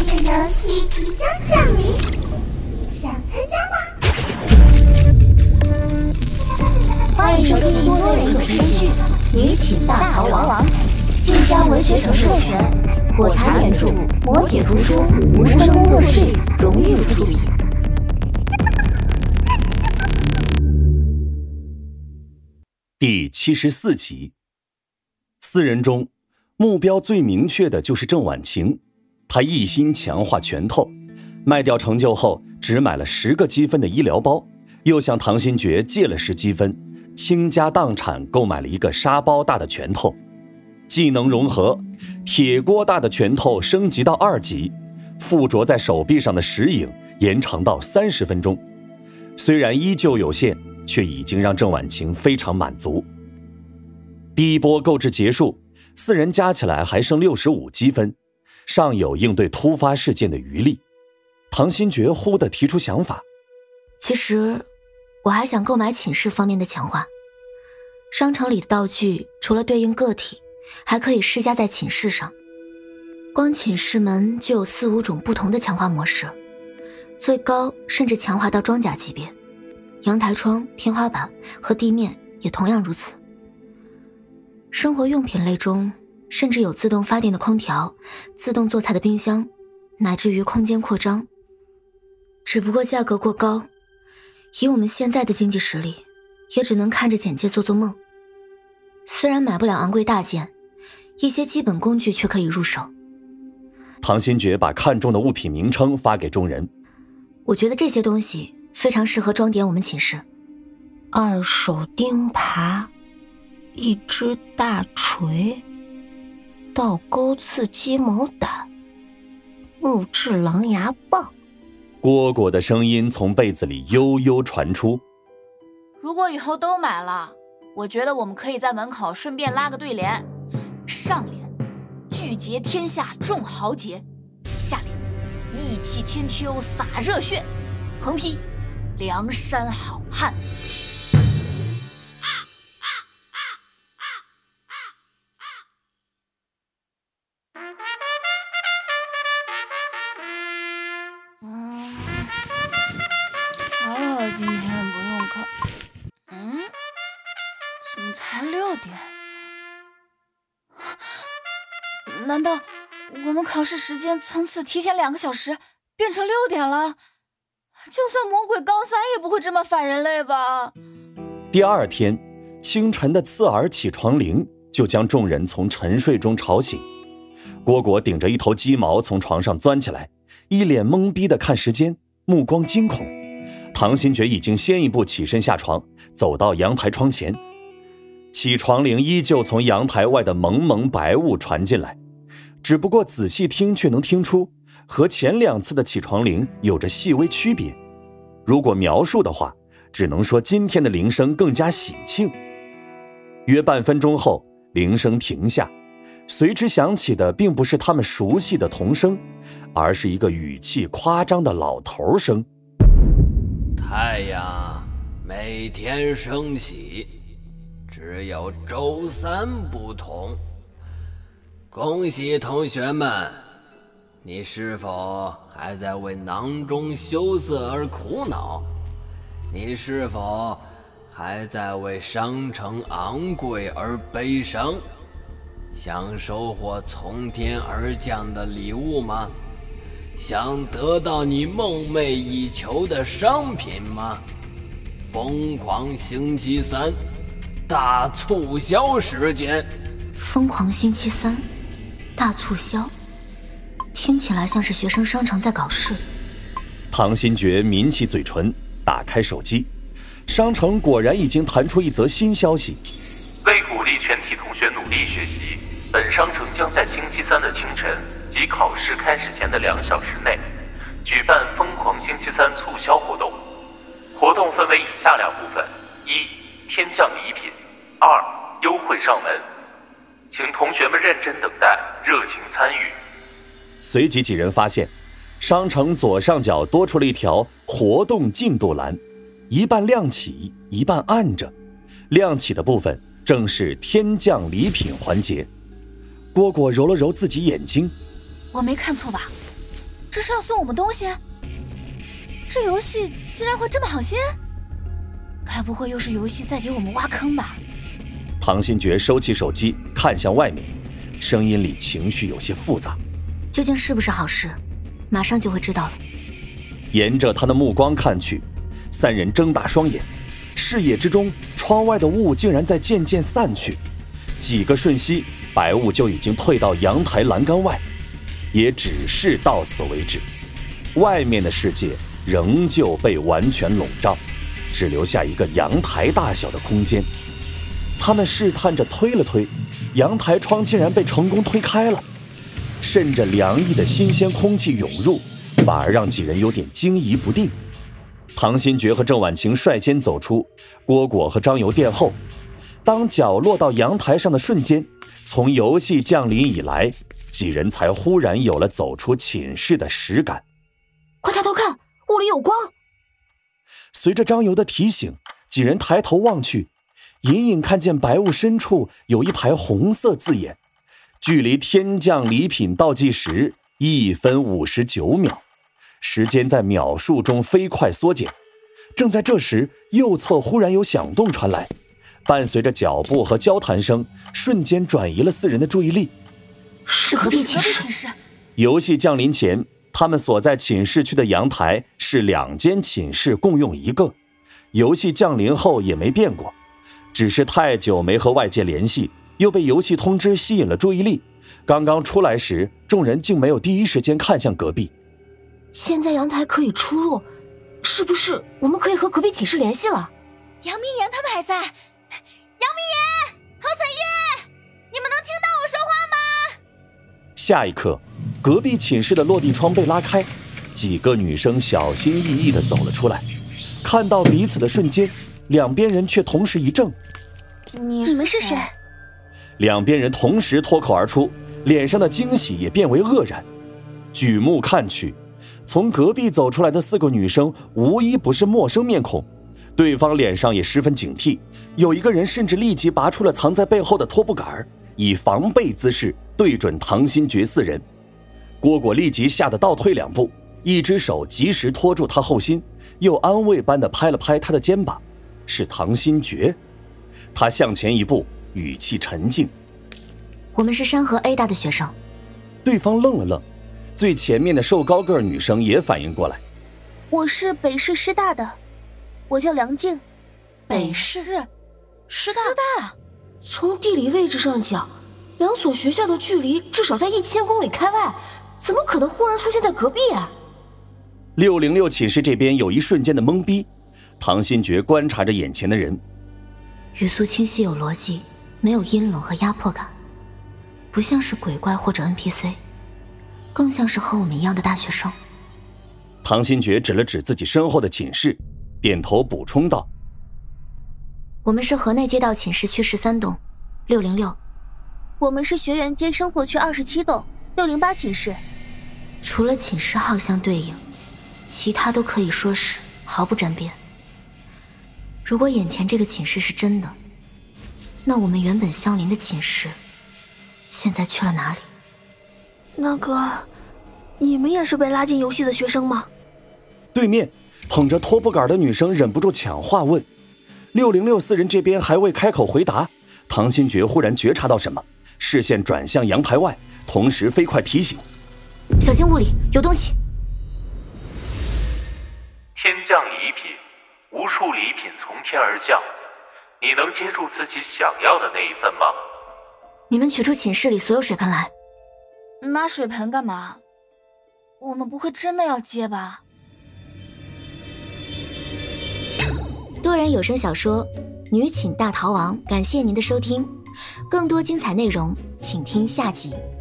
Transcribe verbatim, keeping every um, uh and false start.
的游戏即将降临，想参加吗？欢迎收听多人有声剧《女寝大逃亡》，晋江文学城授权，火柴原著，磨铁图书，无声工作室荣誉出品。 第七十四集。四人中，目标最明确的就是郑婉晴，她一心强化拳头，卖掉成就后只买了十个积分的医疗包，又向唐新觉借了十积分，倾家荡产购买了一个沙包大的拳头。技能融合，铁锅大的拳头升级到二级，附着在手臂上的石影延长到三十分钟。虽然依旧有限，却已经让郑婉晴非常满足。第一波购置结束，四人加起来还剩六十五积分，尚有应对突发事件的余力。唐新觉忽地提出想法， 其实我还想购买寝室方面的强化。商场里的道具除了对应个体，还可以施加在寝室上。光寝室门就有四五种不同的强化模式，最高甚至强化到装甲级别，阳台窗、天花板和地面也同样如此。生活用品类中甚至有自动发电的空调、自动做菜的冰箱，乃至于空间扩张。只不过价格过高，以我们现在的经济实力，也只能看着简介做做梦。虽然买不了昂贵大件，一些基本工具却可以入手。 唐新觉把看中的物品名称发给众人。 我觉得这些东西非常适合装点我们寝室。 二手钉耙，一只大锤，倒钩刺鸡毛掸，木质狼牙棒。 蝈蝈的声音从被子里悠悠传出。 如果以后都买了，我觉得我们可以在门口顺便拉个对联：上联聚结天下众豪杰，下联义气千秋洒热血，横批梁山好汉。 嗯，还好今天不用考。嗯，怎么才六点？难道我们考试时间从此提前两个小时，变成六点了？就算魔鬼高三也不会这么反人类吧？ 第二天清晨的刺耳起床铃就将众人从沉睡中吵醒。蝈蝈顶着一头鸡毛从床上钻起来，一脸懵逼地看时间，目光惊恐。唐新觉已经先一步起身下床，走到阳台窗前。起床铃依旧从阳台外的蒙蒙白雾传进来，只不过仔细听却能听出和前两次的起床铃有着细微区别。如果描述的话，只能说今天的铃声更加喜庆。约半分钟后，铃声停下，随之响起的并不是他们熟悉的童声，而是一个语气夸张的老头声。 太阳每天升起，只有周三不同。恭喜同学们，你是否还在为囊中羞涩而苦恼？你是否还在为商城昂贵而悲伤？想收获从天而降的礼物吗？想得到你梦寐以求的商品吗？疯狂星期三大促销时间。 疯狂星期三大促销，听起来像是学生商城在搞事。 唐新觉抿起嘴唇，打开手机，商城果然已经弹出一则新消息。 为鼓励全体同学努力学习，本商城将在星期三的清晨及考试开始前的两小时内举办疯狂星期三促销活动。活动分为以下两部分：一、天降礼品；二、优惠上门。请同学们认真等待，热情参与。 随即几人发现，商城左上角多出了一条活动进度栏，一半亮起，一半暗着。亮起的部分正是天降礼品环节。蝈蝈揉了揉自己眼睛， 我没看错吧？ 这是要送我们东西？这游戏竟然会这么好心？该不会又是游戏在给我们挖坑吧？ 唐新觉收起手机，看向外面，声音里情绪有些复杂。 究竟是不是好事，马上就会知道了。 沿着他的目光看去，三人睁大双眼，视野之中，窗外的雾竟然在渐渐散去。几个瞬息，白雾就已经退到阳台栏杆外，也只是到此为止。外面的世界仍旧被完全笼罩，只留下一个阳台大小的空间。他们试探着推了推，阳台窗竟然被成功推开了，渗着凉意的新鲜空气涌入，反而让几人有点惊疑不定。唐新觉和郑婉晴率先走出，蝈蝈和张游殿后。当脚落到阳台上的瞬间，从游戏降临以来，几人才忽然有了走出寝室的实感。 快抬头看，雾里有光！ 随着张游的提醒，几人抬头望去，隐隐看见白雾深处有一排红色字眼，距离天降礼品倒计时一分五十九秒，时间在秒数中飞快缩减。正在这时，右侧忽然有响动传来，伴随着脚步和交谈声，瞬间转移了四人的注意力。 是隔壁寝室。 游戏降临前，他们所在寝室区的阳台是两间寝室共用一个，游戏降临后也没变过，只是太久没和外界联系，又被游戏通知吸引了注意力。刚刚出来时，众人竟没有第一时间看向隔壁。 现在阳台可以出入，是不是我们可以和隔壁寝室联系了？ 杨明言他们还在。杨明言，何彩月，你们能听到我说话吗？ 下一刻，隔壁寝室的落地窗被拉开，几个女生小心翼翼地走了出来。看到彼此的瞬间，两边人却同时一怔。 你你们是谁？ 两边人同时脱口而出，脸上的惊喜也变为愕然。举目看去，从隔壁走出来的四个女生无一不是陌生面孔，对方脸上也十分警惕，有一个人甚至立即拔出了藏在背后的拖布杆，以防备姿势对准唐新觉四人。蝈蝈立即吓得倒退两步，一只手及时拖住他后心，又安慰般地拍了拍他的肩膀。是唐新觉。他向前一步，语气沉静： 我们是山河 A 大的学生。 对方愣了愣，最前面的瘦高个女生也反应过来： 我是北市师大的，我叫梁静。 北市师大？ 师大？从地理位置上讲，两所学校的距离至少在一千公里开外，怎么可能忽然出现在隔壁啊？ 六零六寝室这边有一瞬间的懵逼，唐新觉观察着眼前的人， 语速清晰有逻辑，没有阴冷和压迫感，不像是鬼怪或者 N P C， 更像是和我们一样的大学生。 唐新觉指了指自己身后的寝室，点头补充道： 我们是河内街道寝室区十三栋六零六。 我们是学园街生活区二十七栋六零八寝室。 除了寝室号相对应，其他都可以说是毫不沾边。如果眼前这个寝室是真的，那我们原本相邻的寝室现在去了哪里？ 那个，你们也是被拉进游戏的学生吗？ 对面捧着拖布杆的女生忍不住抢话问。六零六四人这边还未开口回答，唐新觉忽然觉察到什么，视线转向阳台外，同时飞快提醒： 小心屋里有东西。 天降礼品，无数礼品从天而降，你能接住自己想要的那一份吗？ 你们取出寝室里所有水盆来。 拿水盆干嘛？我们不会真的要接吧？ 多人有声小说《女寝大逃亡》，感谢您的收听，更多精彩内容请听下集。